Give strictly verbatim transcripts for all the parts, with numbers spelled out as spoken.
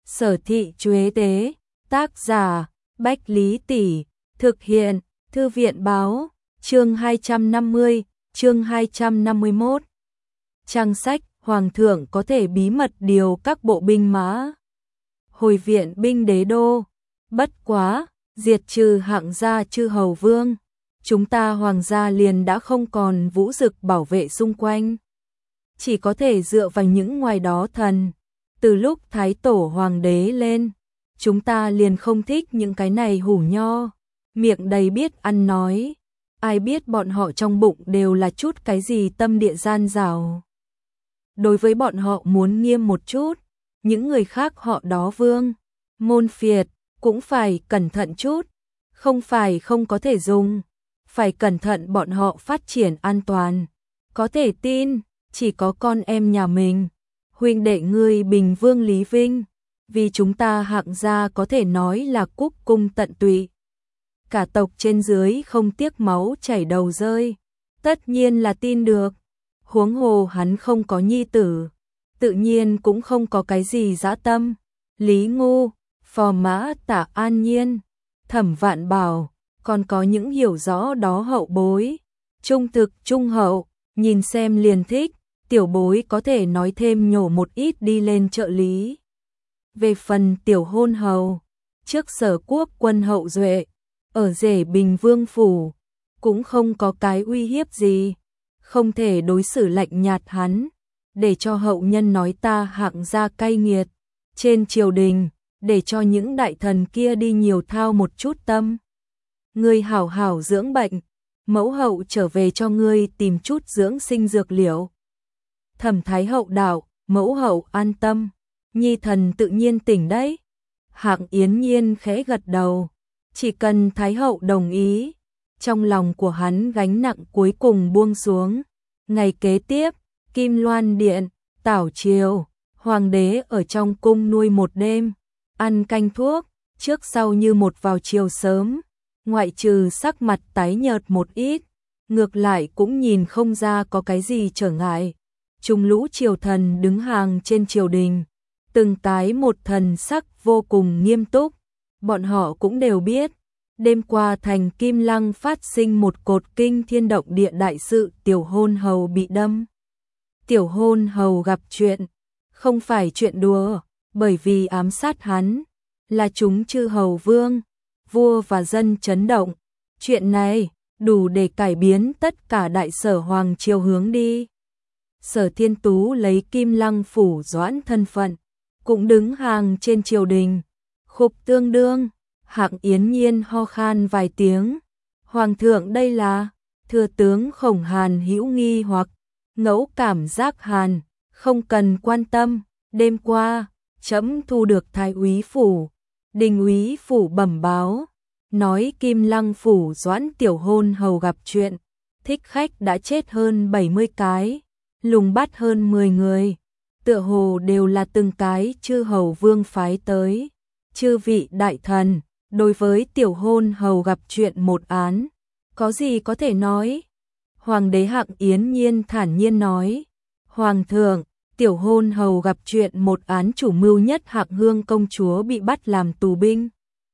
Sở thị Chuế Tế, tác giả, Bách Lý Tỷ, thực hiện, Thư viện Báo, chương hai trăm năm mươi, chương hai trăm năm mươi mốt. Trang sách, Hoàng thượng có thể bí mật điều các bộ binh mã hồi viện binh đế đô, bất quá, diệt trừ Hạng gia chư hầu vương, chúng ta hoàng gia liền đã không còn vũ dực bảo vệ xung quanh. Chỉ có thể dựa vào những ngoài đó thần. Từ lúc Thái Tổ Hoàng đế lên, chúng ta liền không thích những cái này hủ nho, miệng đầy biết ăn nói, ai biết bọn họ trong bụng đều là chút cái gì tâm địa gian dảo. Đối với bọn họ muốn nghiêm một chút, những người khác họ đó vương, môn phiệt, cũng phải cẩn thận chút, không phải không có thể dùng, phải cẩn thận bọn họ phát triển an toàn. Có thể tin, chỉ có con em nhà mình, huynh đệ ngươi Bình Vương Lý Vinh, vì chúng ta Hạng gia có thể nói là cúc cung tận tụy. Cả tộc trên dưới không tiếc máu chảy đầu rơi, tất nhiên là tin được. Huống hồ hắn không có nhi tử, tự nhiên cũng không có cái gì dã tâm. Lý Ngu, Phò Mã Tả An Nhiên, Thẩm Vạn Bảo, còn có những hiểu rõ đó hậu bối, trung thực trung hậu, nhìn xem liền thích, tiểu bối có thể nói thêm nhổ một ít đi lên trợ lý. Về phần tiểu hôn hầu, trước Sở Quốc quân hậu duệ, ở rể Bình Vương phủ, cũng không có cái uy hiếp gì, không thể đối xử lạnh nhạt hắn, để cho hậu nhân nói ta Hạng gia cay nghiệt, trên triều đình, để cho những đại thần kia đi nhiều thao một chút tâm. Ngươi hảo hảo dưỡng bệnh, mẫu hậu trở về cho ngươi tìm chút dưỡng sinh dược liệu. Thẩm Thái hậu đạo, mẫu hậu an tâm, nhi thần tự nhiên tỉnh đấy. Hạng Yến Nhiên khẽ gật đầu, chỉ cần Thái hậu đồng ý, trong lòng của hắn gánh nặng cuối cùng buông xuống. Ngày kế tiếp, Kim Loan Điện, Tảo Triều, Hoàng đế ở trong cung nuôi một đêm, ăn canh thuốc, trước sau như một vào chiều sớm, ngoại trừ sắc mặt tái nhợt một ít, ngược lại cũng nhìn không ra có cái gì trở ngại. Trung lũ triều thần đứng hàng trên triều đình, từng tái một thần sắc vô cùng nghiêm túc, bọn họ cũng đều biết, đêm qua thành Kim Lăng phát sinh một cột kinh thiên động địa đại sự, tiểu hôn hầu bị đâm. Tiểu hôn hầu gặp chuyện, không phải chuyện đùa, bởi vì ám sát hắn, là chúng chư hầu vương, vua và dân chấn động. Chuyện này, đủ để cải biến tất cả đại sở hoàng triều hướng đi. Sở Thiên Tú lấy Kim Lăng phủ doãn thân phận, cũng đứng hàng trên triều đình, khục tương đương. Hạng Yến Nhiên ho khan vài tiếng, hoàng thượng đây là, thừa tướng Khổng Hàn hữu nghi hoặc ngẫu cảm giác hàn, không cần quan tâm, đêm qua, trẫm thu được thái úy phủ, đình úy phủ bẩm báo, nói Kim Lăng phủ doãn tiểu hôn hầu gặp chuyện, thích khách đã chết hơn bảy mươi cái, lùng bắt hơn mười người, tựa hồ đều là từng cái chư hầu vương phái tới. Chư vị đại thần, đối với tiểu hôn hầu gặp chuyện một án, có gì có thể nói? Hoàng đế Hạng Yến Nhiên thản nhiên nói, Hoàng thượng, tiểu hôn hầu gặp chuyện một án, chủ mưu nhất Hạng Hương công chúa bị bắt làm tù binh.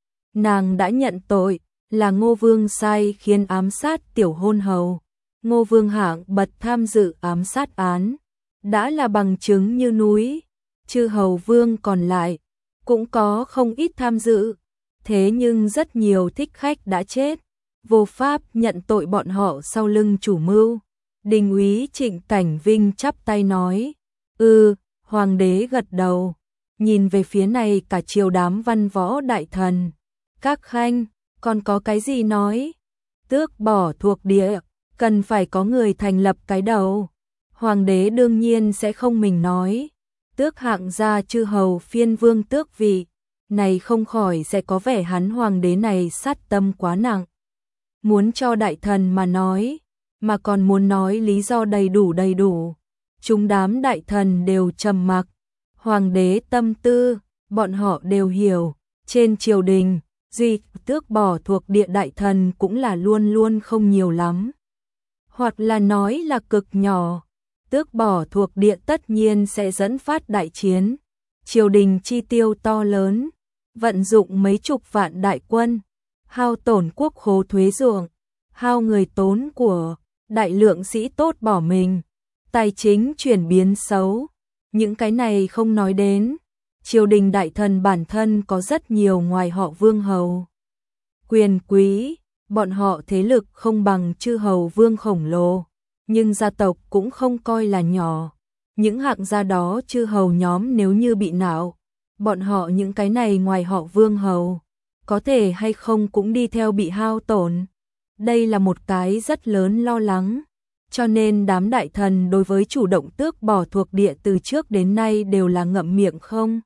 Nàng đã nhận tội, là Ngô Vương sai khiến ám sát tiểu hôn hầu. Ngô Vương Hạng bật tham dự ám sát án, đã là bằng chứng như núi. Chư hầu vương còn lại, cũng có không ít tham dự. Thế nhưng rất nhiều thích khách đã chết, vô pháp nhận tội bọn họ sau lưng chủ mưu. Đình úy Trịnh Cảnh Vinh chắp tay nói, ừ, hoàng đế gật đầu, nhìn về phía này cả triều đám văn võ đại thần. Các khanh, còn có cái gì nói? Tước bỏ thuộc địa, cần phải có người thành lập cái đầu. Hoàng đế đương nhiên sẽ không mình nói, tước Hạng gia chư hầu phiên vương tước vị. Này không khỏi sẽ có vẻ hắn hoàng đế này sát tâm quá nặng. Muốn cho đại thần mà nói, mà còn muốn nói lý do đầy đủ đầy đủ. Chúng đám đại thần đều trầm mặc. Hoàng đế tâm tư, bọn họ đều hiểu. Trên triều đình, duy tước bỏ thuộc địa đại thần cũng là luôn luôn không nhiều lắm. Hoặc là nói là cực nhỏ. Tước bỏ thuộc địa tất nhiên sẽ dẫn phát đại chiến. triều đình chi tiêu to lớn, vận dụng mấy chục vạn đại quân, hao tổn quốc khố thuế ruộng, hao người tốn của, đại lượng sĩ tốt bỏ mình, tài chính chuyển biến xấu. Những cái này không nói đến, triều đình đại thần bản thân có rất nhiều ngoài họ vương hầu. Quyền quý, bọn họ thế lực không bằng chư hầu vương khổng lồ, nhưng gia tộc cũng không coi là nhỏ. Những hạng gia đó chư hầu nhóm nếu như bị nạo, bọn họ những cái này ngoài họ vương hầu, có thể hay không cũng đi theo bị hao tổn. Đây là một cái rất lớn lo lắng, cho nên đám đại thần đối với chủ động tước bỏ thuộc địa từ trước đến nay đều là ngậm miệng không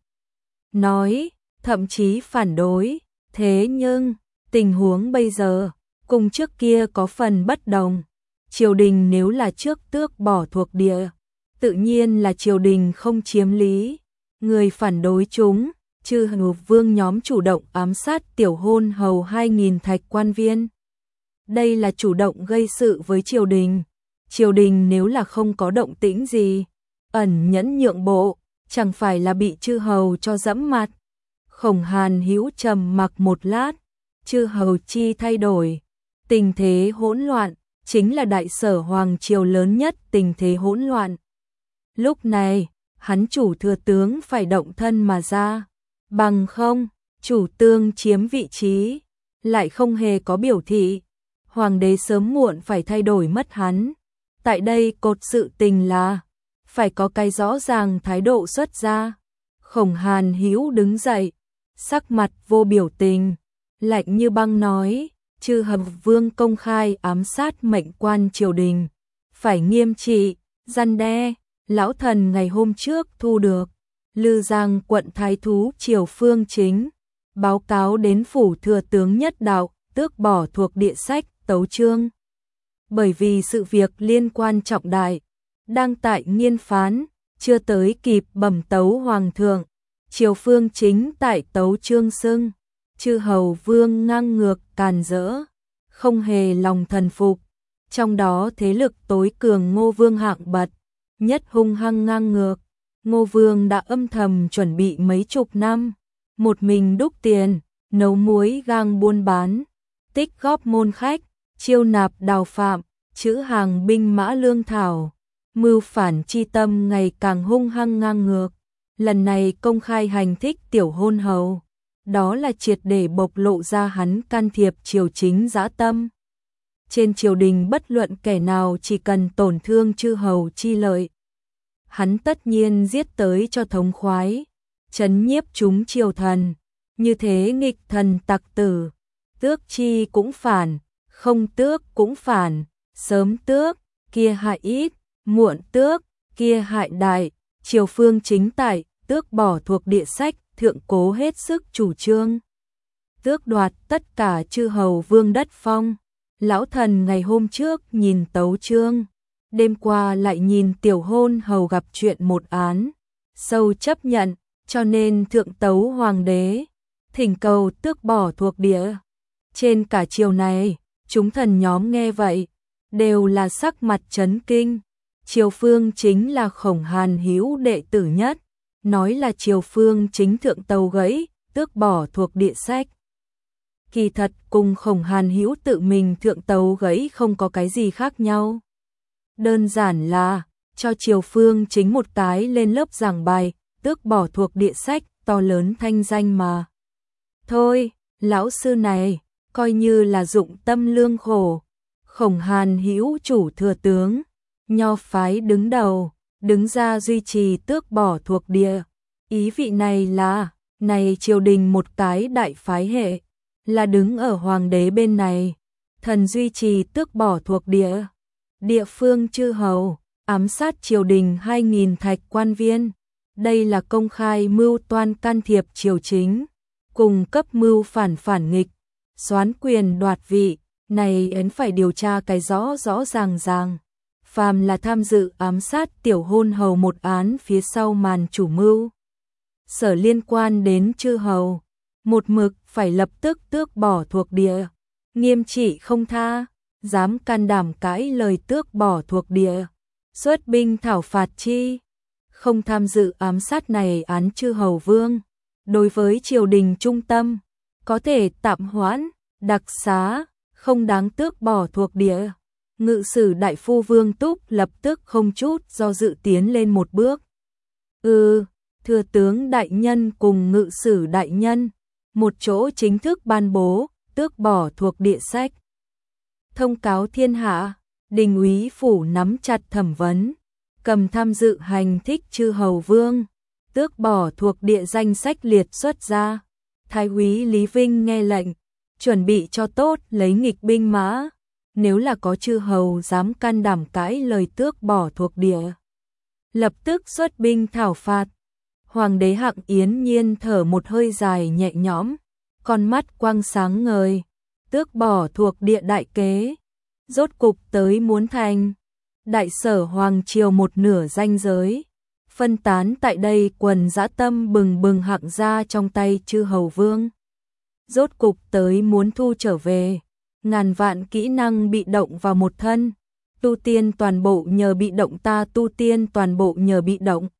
nói, thậm chí phản đối. Thế nhưng, tình huống bây giờ, cùng trước kia có phần bất đồng. Triều đình nếu là trước tước bỏ thuộc địa, tự nhiên là triều đình không chiếm lý. Người phản đối chúng, chư hầu vương nhóm chủ động ám sát tiểu hôn hầu hai nghìn thạch quan viên. Đây là chủ động gây sự với triều đình. Triều đình nếu là không có động tĩnh gì, ẩn nhẫn nhượng bộ, chẳng phải là bị chư hầu cho dẫm mặt. Khổng Hàn Hữu trầm mặc một lát, chư hầu chi thay đổi, tình thế hỗn loạn, chính là đại sở hoàng triều lớn nhất tình thế hỗn loạn. Lúc này, hắn chủ thừa tướng phải động thân mà ra, bằng không, chủ tướng chiếm vị trí, lại không hề có biểu thị, hoàng đế sớm muộn phải thay đổi mất hắn. Tại đây cột sự tình là, phải có cái rõ ràng thái độ xuất ra. Khổng Hàn Hữu đứng dậy, sắc mặt vô biểu tình, lạnh như băng nói, chư hầu vương công khai ám sát mệnh quan triều đình, phải nghiêm trị, răn đe. Lão thần ngày hôm trước thu được Lư Giang quận thái thú Triều Phương Chính báo cáo đến phủ thừa tướng nhất đạo tước bỏ thuộc địa sách tấu chương. Bởi vì sự việc liên quan trọng đại, đang tại nghiên phán, chưa tới kịp bẩm tấu hoàng thượng. Triều Phương Chính tại tấu chương xưng, chư hầu vương ngang ngược càn rỡ, không hề lòng thần phục. Trong đó thế lực tối cường Ngô Vương hạng bật, nhất hung hăng ngang ngược. Ngô Vương đã âm thầm chuẩn bị mấy chục năm, một mình đúc tiền, nấu muối gang buôn bán, tích góp môn khách, chiêu nạp đào phạm, trữ hàng binh mã lương thảo, mưu phản chi tâm ngày càng hung hăng ngang ngược. Lần này công khai hành thích tiểu hôn hầu, đó là triệt để bộc lộ ra hắn can thiệp triều chính dã tâm. Trên triều đình bất luận kẻ nào chỉ cần tổn thương chư hầu chi lợi, hắn tất nhiên giết tới cho thống khoái, trấn nhiếp chúng triều thần. Như thế nghịch thần tặc tử, tước chi cũng phản, không tước cũng phản, sớm tước, kia hại ít, muộn tước, kia hại đại. Triều Phương Chính tại tước bỏ thuộc địa sách thượng cố hết sức chủ trương, tước đoạt tất cả chư hầu vương đất phong. Lão thần ngày hôm trước nhìn tấu chương, đêm qua lại nhìn tiểu hôn hầu gặp chuyện một án, sâu chấp nhận, cho nên thượng tấu hoàng đế, thỉnh cầu tước bỏ thuộc địa. Trên cả triều này, chúng thần nhóm nghe vậy, đều là sắc mặt chấn kinh. Triều Phương Chính là Khổng Hàn Hữu đệ tử nhất, nói là Triều Phương Chính thượng tấu gãy, tước bỏ thuộc địa sách. Kỳ thật cùng Khổng Hàn Hữu tự mình thượng tấu gãy không có cái gì khác nhau. Đơn giản là, cho Triều Phương Chính một cái lên lớp giảng bài, tước bỏ thuộc địa sách, to lớn thanh danh mà. Thôi, lão sư này, coi như là dụng tâm lương khổ. Khổng Hàn Hữu chủ thừa tướng, nho phái đứng đầu, đứng ra duy trì tước bỏ thuộc địa. Ý vị này là, này triều đình một cái đại phái hệ, là đứng ở hoàng đế bên này, thần duy trì tước bỏ thuộc địa. Địa phương chư hầu, ám sát triều đình hai nghìn thạch quan viên. Đây là công khai mưu toan can thiệp triều chính, cùng cấp mưu phản phản nghịch, soán quyền đoạt vị, này ấn phải điều tra cái rõ rõ ràng ràng. Phàm là tham dự ám sát tiểu hôn hầu một án phía sau màn chủ mưu, sở liên quan đến chư hầu, một mực phải lập tức tước bỏ thuộc địa, nghiêm trị không tha. Dám can đảm cãi lời tước bỏ thuộc địa, xuất binh thảo phạt chi. không tham dự ám sát này án chư hầu vương. Đối với triều đình trung tâm, có thể tạm hoãn, đặc xá, không đáng tước bỏ thuộc địa. Ngự sử đại phu Vương Túc lập tức không chút do dự tiến lên một bước. Ừ, thừa tướng đại nhân cùng ngự sử đại nhân, một chỗ chính thức ban bố, tước bỏ thuộc địa sách. Thông cáo thiên hạ, đình úy phủ nắm chặt thẩm vấn, cầm tham dự hành thích chư hầu vương, tước bỏ thuộc địa danh sách liệt xuất ra. Thái úy Lý Vinh nghe lệnh, chuẩn bị cho tốt lấy nghịch binh mã, nếu là có chư hầu dám can đảm cãi lời tước bỏ thuộc địa, lập tức xuất binh thảo phạt. Hoàng đế Hạng Yến Nhiên thở một hơi dài nhẹ nhõm, con mắt quang sáng ngời, tước bỏ thuộc địa đại kế, rốt cục tới muốn thành. Đại sở hoàng triều một nửa ranh giới, phân tán tại đây quần dã tâm bừng bừng Hạng gia trong tay chư hầu vương. Rốt cục tới muốn thu trở về, ngàn vạn kỹ năng bị động vào một thân, tu tiên toàn bộ nhờ bị động ta tu tiên toàn bộ nhờ bị động.